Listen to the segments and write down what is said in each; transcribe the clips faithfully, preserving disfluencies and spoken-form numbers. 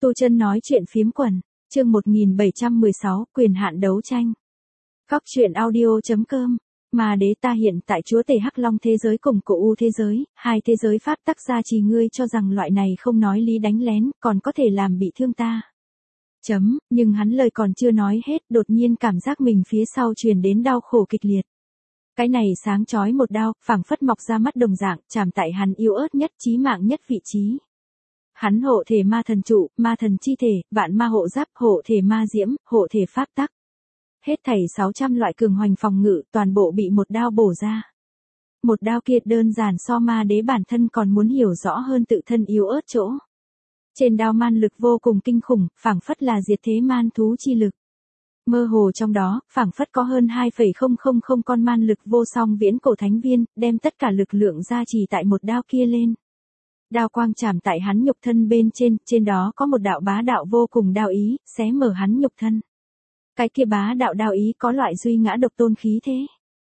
Tu Chân nói chuyện phiếm quần, chương một nghìn bảy trăm mười sáu, quyền hạn đấu tranh. Góc truyện audio chấm com. Mà đế ta hiện tại chúa tể Hắc Long thế giới cùng Cổ U thế giới, hai thế giới pháp tắc gia trì, ngươi cho rằng loại này không nói lý đánh lén, còn có thể làm bị thương ta. Chấm, nhưng hắn lời còn chưa nói hết, đột nhiên cảm giác mình phía sau truyền đến đau khổ kịch liệt. Cái này sáng chói một đao, phảng phất mọc ra mắt đồng dạng, chạm tại hắn yếu ớt nhất, chí mạng nhất vị trí. Hắn hộ thể ma thần trụ, ma thần chi thể, vạn ma hộ giáp, hộ thể ma diễm, hộ thể pháp tắc. Hết thảy sáu trăm loại cường hoành phòng ngự, toàn bộ bị một đao bổ ra. Một đao kia đơn giản so ma đế bản thân còn muốn hiểu rõ hơn tự thân yếu ớt chỗ. Trên đao man lực vô cùng kinh khủng, phảng phất là diệt thế man thú chi lực. Mơ hồ trong đó, phảng phất có hơn hai phẩy không không không con man lực vô song viễn cổ thánh viên, đem tất cả lực lượng gia trì tại một đao kia lên. Đao quang chạm tại hắn nhục thân bên trên, trên đó có một đạo bá đạo vô cùng đao ý, xé mở hắn nhục thân. Cái kia bá đạo đao ý có loại duy ngã độc tôn khí thế.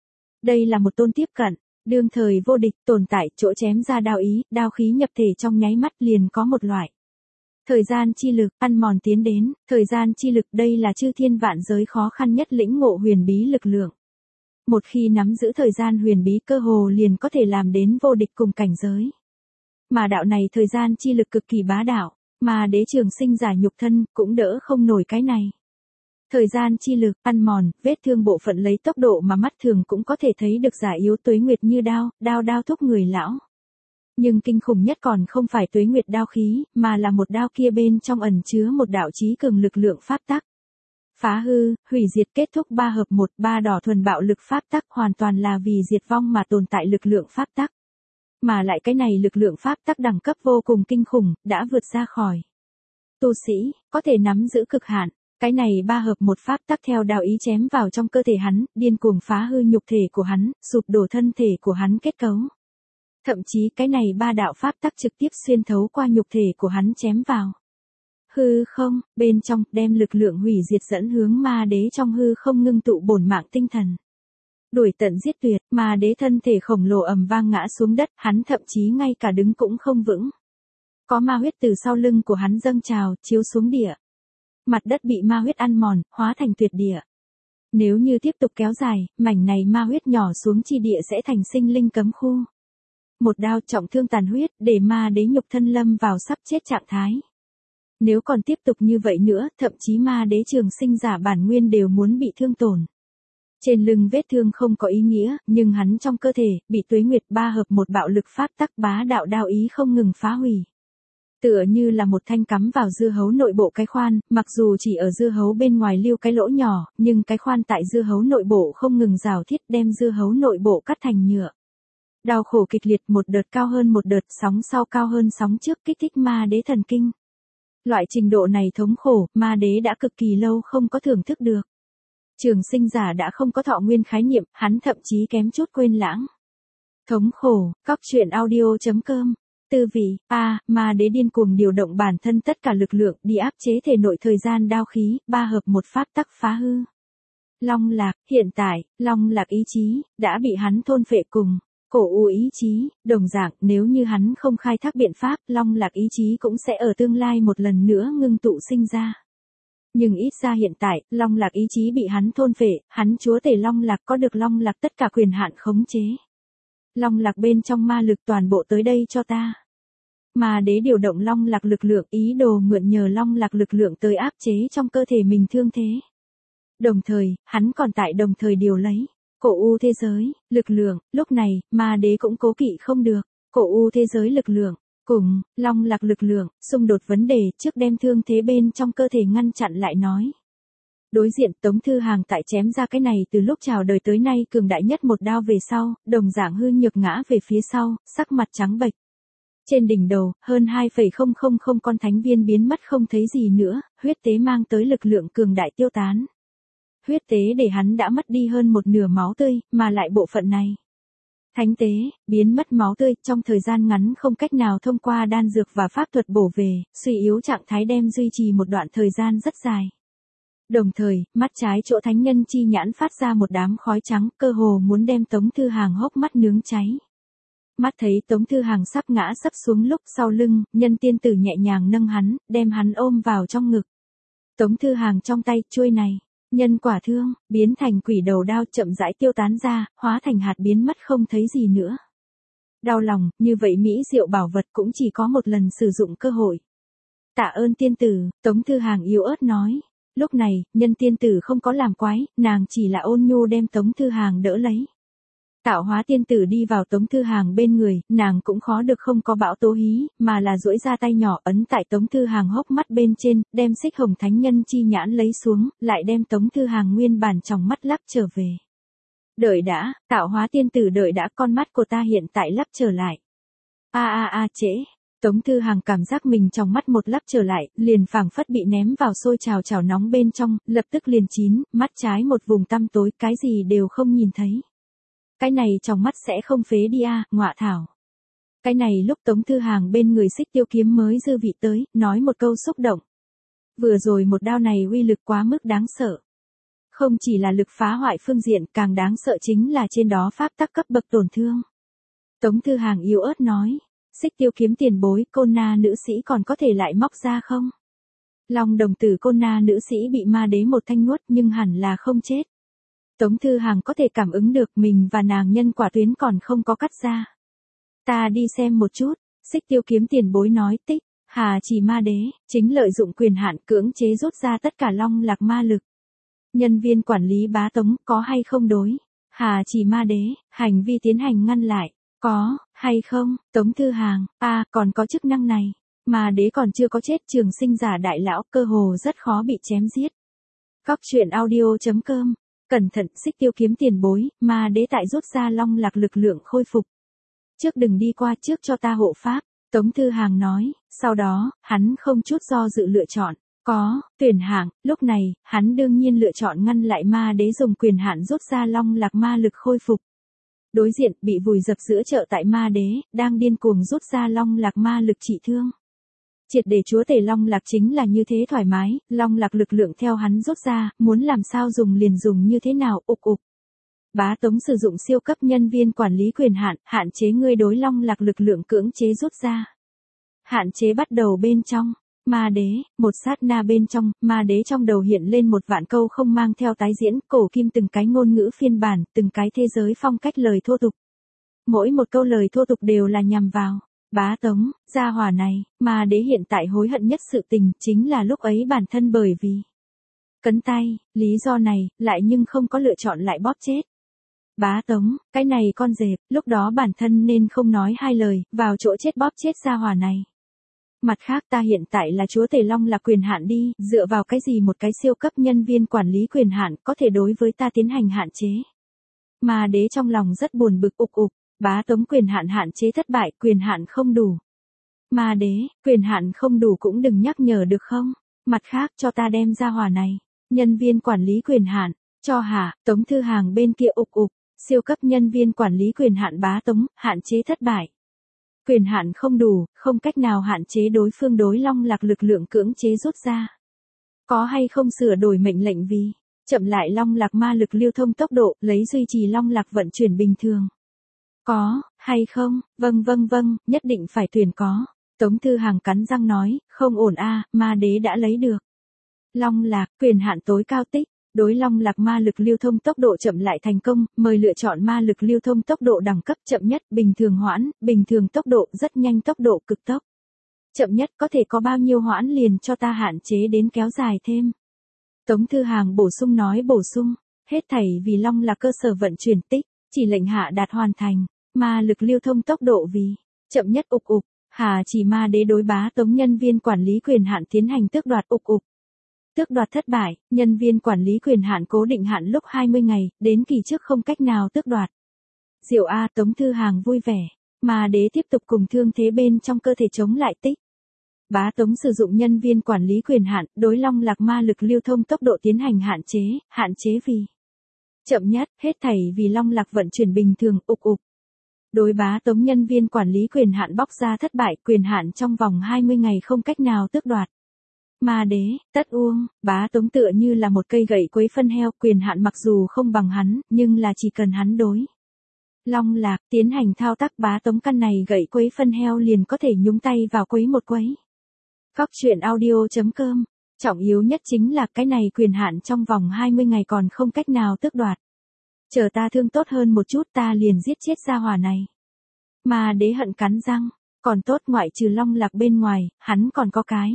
Đây là một tôn tiếp cận, đương thời vô địch tồn tại, chỗ chém ra đao ý, đao khí nhập thể trong nháy mắt liền có một loại. Thời gian chi lực, ăn mòn tiến đến, thời gian chi lực đây là chư thiên vạn giới khó khăn nhất lĩnh ngộ huyền bí lực lượng. Một khi nắm giữ thời gian huyền bí cơ hồ liền có thể làm đến vô địch cùng cảnh giới. Mà đạo này thời gian chi lực cực kỳ bá đạo, mà đế trường sinh giả nhục thân cũng đỡ không nổi cái này. Thời gian chi lực, ăn mòn, vết thương bộ phận lấy tốc độ mà mắt thường cũng có thể thấy được giả yếu tuế nguyệt như đao, đao đao thúc người lão. Nhưng kinh khủng nhất còn không phải tuế nguyệt đao khí, mà là một đao kia bên trong ẩn chứa một đạo chí cường lực lượng pháp tắc. Phá hư, hủy diệt kết thúc ba hợp một, ba đỏ thuần bạo lực pháp tắc hoàn toàn là vì diệt vong mà tồn tại lực lượng pháp tắc. Mà lại cái này lực lượng pháp tắc đẳng cấp vô cùng kinh khủng, đã vượt ra khỏi. Tu sĩ, có thể nắm giữ cực hạn, cái này ba hợp một pháp tắc theo đạo ý chém vào trong cơ thể hắn, điên cuồng phá hư nhục thể của hắn, sụp đổ thân thể của hắn kết cấu. Thậm chí cái này ba đạo pháp tắc trực tiếp xuyên thấu qua nhục thể của hắn chém vào. Hư không, bên trong, đem lực lượng hủy diệt dẫn hướng ma đế trong hư không ngưng tụ bổn mạng tinh thần. Đuổi tận giết tuyệt, ma đế thân thể khổng lồ ầm vang ngã xuống đất, hắn thậm chí ngay cả đứng cũng không vững. Có ma huyết từ sau lưng của hắn dâng trào, chiếu xuống địa. Mặt đất bị ma huyết ăn mòn, hóa thành tuyệt địa. Nếu như tiếp tục kéo dài, mảnh này ma huyết nhỏ xuống chi địa sẽ thành sinh linh cấm khu. Một đao trọng thương tàn huyết, để ma đế nhục thân lâm vào sắp chết trạng thái. Nếu còn tiếp tục như vậy nữa, thậm chí ma đế trường sinh giả bản nguyên đều muốn bị thương tổn. Trên lưng vết thương không có ý nghĩa, nhưng hắn trong cơ thể, bị tuế nguyệt ba hợp một bạo lực pháp tắc bá đạo đao ý không ngừng phá hủy. Tựa như là một thanh cắm vào dưa hấu nội bộ cái khoan, mặc dù chỉ ở dưa hấu bên ngoài lưu cái lỗ nhỏ, nhưng cái khoan tại dưa hấu nội bộ không ngừng rào thiết đem dưa hấu nội bộ cắt thành nhựa. Đau khổ kịch liệt, một đợt cao hơn một đợt, sóng sau cao hơn sóng trước, kích thích ma đế thần kinh. Loại trình độ này thống khổ, ma đế đã cực kỳ lâu không có thưởng thức được. Trường sinh giả đã không có thọ nguyên khái niệm, hắn thậm chí kém chút quên lãng. Thống khổ, góc truyện audio chấm com. Tư vị, a, à, ma đế điên cuồng điều động bản thân tất cả lực lượng đi áp chế thể nội thời gian đao khí, ba hợp một pháp tắc phá hư. Long lạc, hiện tại, long lạc ý chí, đã bị hắn thôn phệ cùng. Cổ U ý chí, đồng dạng, nếu như hắn không khai thác biện pháp, long lạc ý chí cũng sẽ ở tương lai một lần nữa ngưng tụ sinh ra. Nhưng ít ra hiện tại, long lạc ý chí bị hắn thôn phệ, hắn chúa tể long lạc có được long lạc tất cả quyền hạn khống chế. Long lạc bên trong ma lực toàn bộ tới đây cho ta. Ma đế điều động long lạc lực lượng, ý đồ mượn nhờ long lạc lực lượng tới áp chế trong cơ thể mình thương thế. Đồng thời, hắn còn tại đồng thời điều lấy. Cổ U thế giới, lực lượng, lúc này, ma đế cũng cố kỵ không được. Cổ U thế giới lực lượng, cùng, long lạc lực lượng, xung đột vấn đề trước đem thương thế bên trong cơ thể ngăn chặn lại nói. Đối diện Tống Thư Hàng tại chém ra cái này từ lúc chào đời tới nay cường đại nhất một đao về sau, đồng dạng hư nhược ngã về phía sau, sắc mặt trắng bệch. Trên đỉnh đầu, hơn hai phẩy không không không con thánh viên biến mất không thấy gì nữa, huyết tế mang tới lực lượng cường đại tiêu tán. Huyết tế để hắn đã mất đi hơn một nửa máu tươi, mà lại bộ phận này. Thánh tế, biến mất máu tươi, trong thời gian ngắn không cách nào thông qua đan dược và pháp thuật bổ về, suy yếu trạng thái đem duy trì một đoạn thời gian rất dài. Đồng thời, mắt trái chỗ thánh nhân chi nhãn phát ra một đám khói trắng, cơ hồ muốn đem Tống Thư Hàng hốc mắt nướng cháy. Mắt thấy Tống Thư Hàng sắp ngã sấp xuống lúc sau lưng, Nhân tiên tử nhẹ nhàng nâng hắn, đem hắn ôm vào trong ngực. Tống Thư Hàng trong tay, chuôi này, nhân quả thương, biến thành quỷ đầu đao chậm rãi tiêu tán ra, hóa thành hạt biến mất không thấy gì nữa. Đau lòng, như vậy mỹ diệu bảo vật cũng chỉ có một lần sử dụng cơ hội. Tạ ơn tiên tử, Tống Thư Hàng yếu ớt nói. Lúc này, Nhân tiên tử không có làm quái, nàng chỉ là ôn nhu đem Tống Thư Hàng đỡ lấy. Tạo hóa tiên tử đi vào Tống Thư Hàng bên người, nàng cũng khó được không có bão tố hí, mà là duỗi ra tay nhỏ ấn tại Tống Thư Hàng hốc mắt bên trên, đem xích hồng thánh nhân chi nhãn lấy xuống, lại đem Tống Thư Hàng nguyên bản trong mắt lắp trở về. Đợi đã, tạo hóa tiên tử đợi đã, con mắt của ta hiện tại lắp trở lại. A a a trễ. Tống Thư Hàng cảm giác mình trong mắt một lắp trở lại, liền phảng phất bị ném vào sôi trào chảo nóng bên trong, lập tức liền chín, mắt trái một vùng tăm tối, cái gì đều không nhìn thấy. Cái này trong mắt sẽ không phế đi a, à, ngọa thảo. Cái này lúc Tống Thư Hàng bên người Xích Tiêu kiếm mới dư vị tới, nói một câu xúc động. Vừa rồi một đao này uy lực quá mức đáng sợ. Không chỉ là lực phá hoại phương diện, càng đáng sợ chính là trên đó pháp tắc cấp bậc tổn thương. Tống Thư Hàng yếu ớt nói, Xích Tiêu kiếm tiền bối, Côn Na nữ sĩ còn có thể lại móc ra không? Long đồng tử Côn Na nữ sĩ bị ma đế một thanh nuốt nhưng hẳn là không chết. Tống Thư Hàng có thể cảm ứng được mình và nàng nhân quả tuyến còn không có cắt ra. Ta đi xem một chút, Xích Tiêu kiếm tiền bối nói tích, Hà Chỉ ma đế, chính lợi dụng quyền hạn cưỡng chế rút ra tất cả long lạc ma lực. Nhân viên quản lý bá Tống có hay không đối? Hà Chỉ ma đế, hành vi tiến hành ngăn lại, có, hay không? Tống Thư Hàng, a à, còn có chức năng này. Ma đế còn chưa có chết, trường sinh giả đại lão cơ hồ rất khó bị chém giết. Góc truyện audio chấm com. Cẩn thận, Xích Tiêu kiếm tiền bối, ma đế tại rút ra long lạc lực lượng khôi phục. Trước đừng đi qua, trước cho ta hộ pháp, Tống Thư Hàng nói, sau đó, hắn không chút do dự lựa chọn, có, tuyển hạng, lúc này, hắn đương nhiên lựa chọn ngăn lại ma đế dùng quyền hạn rút ra long lạc ma lực khôi phục. Đối diện, bị vùi dập giữa chợ tại ma đế, đang điên cuồng rút ra long lạc ma lực trị thương. Triệt để chúa tể long lạc chính là như thế thoải mái, long lạc lực lượng theo hắn rút ra, muốn làm sao dùng liền dùng như thế nào, ục ục. Bá Tống sử dụng siêu cấp nhân viên quản lý quyền hạn, hạn chế ngươi đối long lạc lực lượng cưỡng chế rút ra. Hạn chế bắt đầu bên trong, ma đế, một sát na bên trong, ma đế trong đầu hiện lên một vạn câu không mang theo tái diễn, cổ kim từng cái ngôn ngữ phiên bản, từng cái thế giới phong cách lời thô tục. Mỗi một câu lời thô tục đều là nhằm vào Bá Tống, gia hỏa này, mà đế hiện tại hối hận nhất sự tình, chính là lúc ấy bản thân bởi vì cấn tay, lý do này, lại nhưng không có lựa chọn lại bóp chết. Bá Tống, cái này con dẹp, lúc đó bản thân nên không nói hai lời, vào chỗ chết bóp chết gia hỏa này. Mặt khác ta hiện tại là chúa tể long là quyền hạn đi, dựa vào cái gì một cái siêu cấp nhân viên quản lý quyền hạn có thể đối với ta tiến hành hạn chế. Mà đế trong lòng rất buồn bực ục ục. Bá Tống quyền hạn hạn chế thất bại, quyền hạn không đủ. Ma đế, quyền hạn không đủ cũng đừng nhắc nhở được không? Mặt khác cho ta đem ra hỏa này. Nhân viên quản lý quyền hạn, cho hả, Tống Thư Hàng bên kia ục ục, siêu cấp nhân viên quản lý quyền hạn Bá Tống, hạn chế thất bại. Quyền hạn không đủ, không cách nào hạn chế đối phương đối long lạc lực lượng cưỡng chế rút ra. Có hay không sửa đổi mệnh lệnh vì chậm lại long lạc ma lực lưu thông tốc độ, lấy duy trì long lạc vận chuyển bình thường. Có, hay không, vâng vâng vâng, nhất định phải tuyển có. Tống Thư Hàng cắn răng nói, không ổn a, ma đế đã lấy được. Long lạc, quyền hạn tối cao tích, đối long lạc ma lực lưu thông tốc độ chậm lại thành công, mời lựa chọn ma lực lưu thông tốc độ đẳng cấp chậm nhất, bình thường hoãn, bình thường tốc độ, rất nhanh tốc độ cực tốc. Chậm nhất có thể có bao nhiêu hoãn liền cho ta hạn chế đến kéo dài thêm. Tống Thư Hàng bổ sung nói bổ sung, hết thảy vì long lạc cơ sở vận chuyển tích, chỉ lệnh hạ đạt hoàn thành. Ma lực lưu thông tốc độ vì chậm nhất ục ục, Hà Chỉ ma đế đối Bá Tống nhân viên quản lý quyền hạn tiến hành tước đoạt ục ục. Tước đoạt thất bại, nhân viên quản lý quyền hạn cố định hạn lúc hai mươi ngày, đến kỳ trước không cách nào tước đoạt. Diệu A Tống Thư Hàng vui vẻ, ma đế tiếp tục cùng thương thế bên trong cơ thể chống lại tích. Bá Tống sử dụng nhân viên quản lý quyền hạn, đối long lạc ma lực lưu thông tốc độ tiến hành hạn chế, hạn chế vì chậm nhất, hết thảy vì long lạc vận chuyển bình thường, ục ục. Đối Bá Tống nhân viên quản lý quyền hạn bóc ra thất bại, quyền hạn trong vòng hai mươi ngày không cách nào tước đoạt. Ma đế, tất uông, Bá Tống tựa như là một cây gậy quấy phân heo, quyền hạn mặc dù không bằng hắn, nhưng là chỉ cần hắn đối Long Lạc tiến hành thao tác bá tống căn này gậy quấy phân heo liền có thể nhúng tay vào quấy một quấy. Cóc truyện audio.com. Trọng yếu nhất chính là cái này quyền hạn trong vòng hai mươi ngày còn không cách nào tước đoạt. Chờ ta thương tốt hơn một chút ta liền giết chết gia hỏa này. Mà đế hận cắn răng, còn tốt ngoại trừ Long Lạc bên ngoài, hắn còn có cái.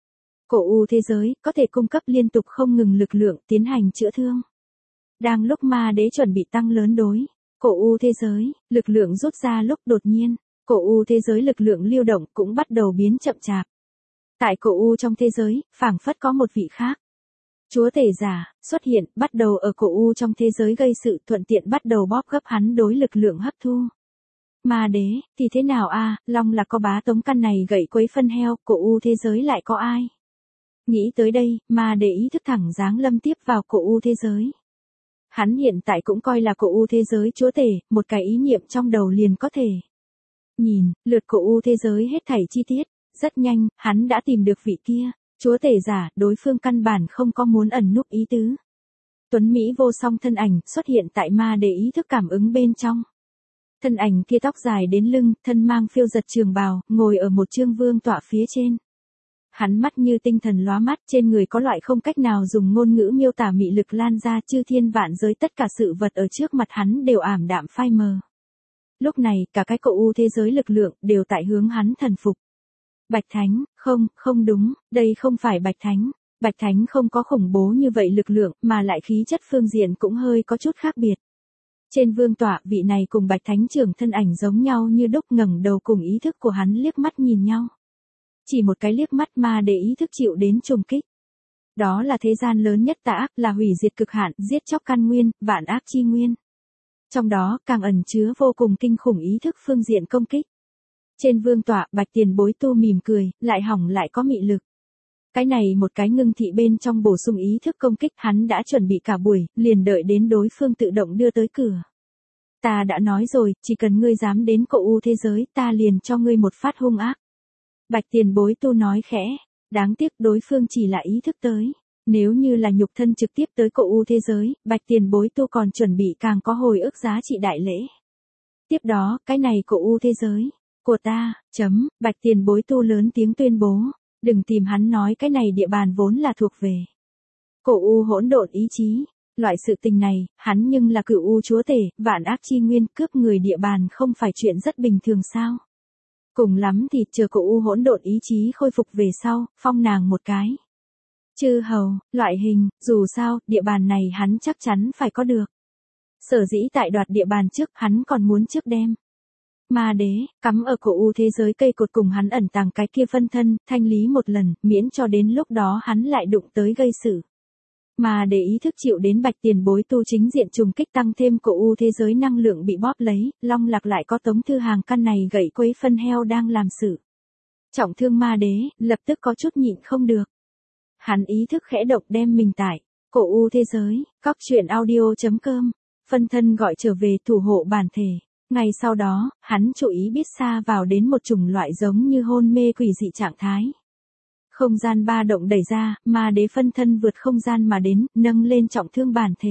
Cổ u thế giới, có thể cung cấp liên tục không ngừng lực lượng tiến hành chữa thương. Đang lúc ma đế chuẩn bị tăng lớn đối. Cổ u thế giới, lực lượng rút ra lúc đột nhiên, cổ u thế giới lực lượng lưu động cũng bắt đầu biến chậm chạp. Tại cổ u trong thế giới, phảng phất có một vị khác. Chúa tể giả, xuất hiện, bắt đầu ở cổ u trong thế giới gây sự thuận tiện bắt đầu bóp gấp hắn đối lực lượng hấp thu. Ma đế, thì thế nào a? Long Lạc có bá tống căn này gậy quấy phân heo, cổ u thế giới lại có ai? Nghĩ tới đây, ma đế ý thức thẳng giáng lâm tiếp vào cổ u thế giới. Hắn hiện tại cũng coi là cổ u thế giới chúa tể, một cái ý niệm trong đầu liền có thể. Nhìn, lượt cổ u thế giới hết thảy chi tiết, rất nhanh, hắn đã tìm được vị kia, chúa tể giả, đối phương căn bản không có muốn ẩn núp ý tứ. Tuấn Mỹ vô song thân ảnh xuất hiện tại ma đế ý thức cảm ứng bên trong. Thân ảnh kia tóc dài đến lưng, thân mang phiêu giật trường bào, ngồi ở một chương vương tọa phía trên. Hắn mắt như tinh thần lóa mắt, trên người có loại không cách nào dùng ngôn ngữ miêu tả mị lực lan ra, chư thiên vạn giới tất cả sự vật ở trước mặt hắn đều ảm đạm phai mờ. Lúc này, cả cái cổ u thế giới lực lượng đều tại hướng hắn thần phục. Bạch Thánh, không, không đúng, đây không phải Bạch Thánh. Bạch Thánh không có khủng bố như vậy lực lượng, mà lại khí chất phương diện cũng hơi có chút khác biệt. Trên vương tọa, vị này cùng Bạch Thánh trưởng thân ảnh giống nhau như đúc, ngẩng đầu cùng ý thức của hắn liếc mắt nhìn nhau. Chỉ một cái liếc mắt mà để ý thức chịu đến trùng kích. Đó là thế gian lớn nhất tà ác, là hủy diệt cực hạn, giết chóc căn nguyên, vạn ác chi nguyên. Trong đó, càng ẩn chứa vô cùng kinh khủng ý thức phương diện công kích. Trên vương tọa, Bạch Tiền Bối tu mỉm cười, lại hỏng lại có mị lực. Cái này một cái ngưng thị bên trong bổ sung ý thức công kích, hắn đã chuẩn bị cả buổi, liền đợi đến đối phương tự động đưa tới cửa. Ta đã nói rồi, chỉ cần ngươi dám đến cổ u thế giới, ta liền cho ngươi một phát hung ác. Bạch Tiền Bối tu nói khẽ, đáng tiếc đối phương chỉ là ý thức tới. Nếu như là nhục thân trực tiếp tới cổ u thế giới, Bạch Tiền Bối tu còn chuẩn bị càng có hồi ức giá trị đại lễ. Tiếp đó, cái này cổ u thế giới của ta, chấm, Bạch Tiền Bối tu lớn tiếng tuyên bố, đừng tìm hắn nói cái này địa bàn vốn là thuộc về cổ u hỗn độn ý chí. Loại sự tình này, hắn nhưng là cửu u chúa tể, vạn ác chi nguyên, cướp người địa bàn không phải chuyện rất bình thường sao? Cùng lắm thì chờ cổ u hỗn độn ý chí khôi phục về sau, phong nàng một cái. Chư hầu, loại hình, dù sao, địa bàn này hắn chắc chắn phải có được. Sở dĩ tại đoạt địa bàn trước, hắn còn muốn trước đem. Ma đế, cắm ở cổ u thế giới cây cột cùng hắn ẩn tàng cái kia phân thân, thanh lý một lần, miễn cho đến lúc đó hắn lại đụng tới gây sự. Mà để ý thức chịu đến Bạch Tiền Bối tu chính diện trùng kích tăng thêm cổ u thế giới năng lượng bị bóp lấy, Long Lạc lại có Tống Thư Hàng căn này gậy quấy phân heo đang làm sự. Trọng thương ma đế, lập tức có chút nhịn không được. Hắn ý thức khẽ động đem mình tải, cổ u thế giới, cóc truyện audio.com, phân thân gọi trở về thủ hộ bản thể. Ngay sau đó, hắn chú ý biết xa vào đến một chủng loại giống như hôn mê quỷ dị trạng thái. Không gian ba động đẩy ra, ma đế phân thân vượt không gian mà đến, nâng lên trọng thương bản thể.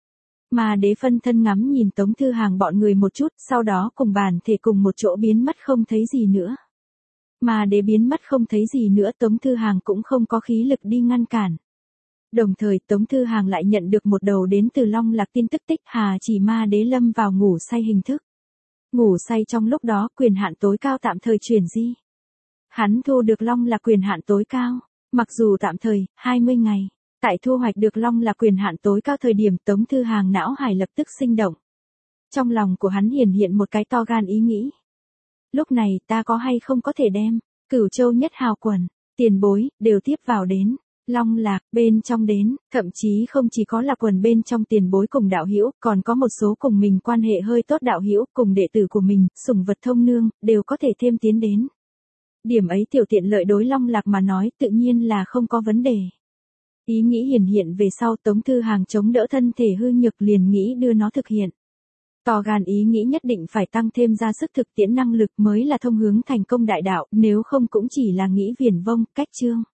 Ma đế phân thân ngắm nhìn Tống Thư Hàng bọn người một chút, sau đó cùng bản thể cùng một chỗ biến mất không thấy gì nữa. Ma đế biến mất không thấy gì nữa, Tống Thư Hàng cũng không có khí lực đi ngăn cản. Đồng thời Tống Thư Hàng lại nhận được một đầu đến từ Long Lạc tin tức tích hà chỉ ma đế lâm vào ngủ say hình thức. Ngủ say trong lúc đó quyền hạn tối cao tạm thời chuyển di. Hắn thu được Long Lạc quyền hạn tối cao, mặc dù tạm thời, hai mươi ngày. Tại thu hoạch được Long Lạc quyền hạn tối cao thời điểm Tống Thư Hàng não hải lập tức sinh động. Trong lòng của hắn hiển hiện một cái to gan ý nghĩ. Lúc này ta có hay không có thể đem, Cửu Châu nhất hào quần, Tiền Bối, đều tiếp vào đến. Long Lạc, bên trong đến, thậm chí không chỉ có là quần bên trong Tiền Bối cùng đạo hữu, còn có một số cùng mình quan hệ hơi tốt đạo hữu, cùng đệ tử của mình, sủng vật thông nương, đều có thể thêm tiến đến. Điểm ấy tiểu tiện lợi đối Long Lạc mà nói tự nhiên là không có vấn đề. Ý nghĩ hiển hiện về sau Tống Thư Hàng chống đỡ thân thể hư nhược liền nghĩ đưa nó thực hiện. To gan ý nghĩ nhất định phải tăng thêm ra sức thực tiễn năng lực mới là thông hướng thành công đại đạo, nếu không cũng chỉ là nghĩ viển vông, cách chương.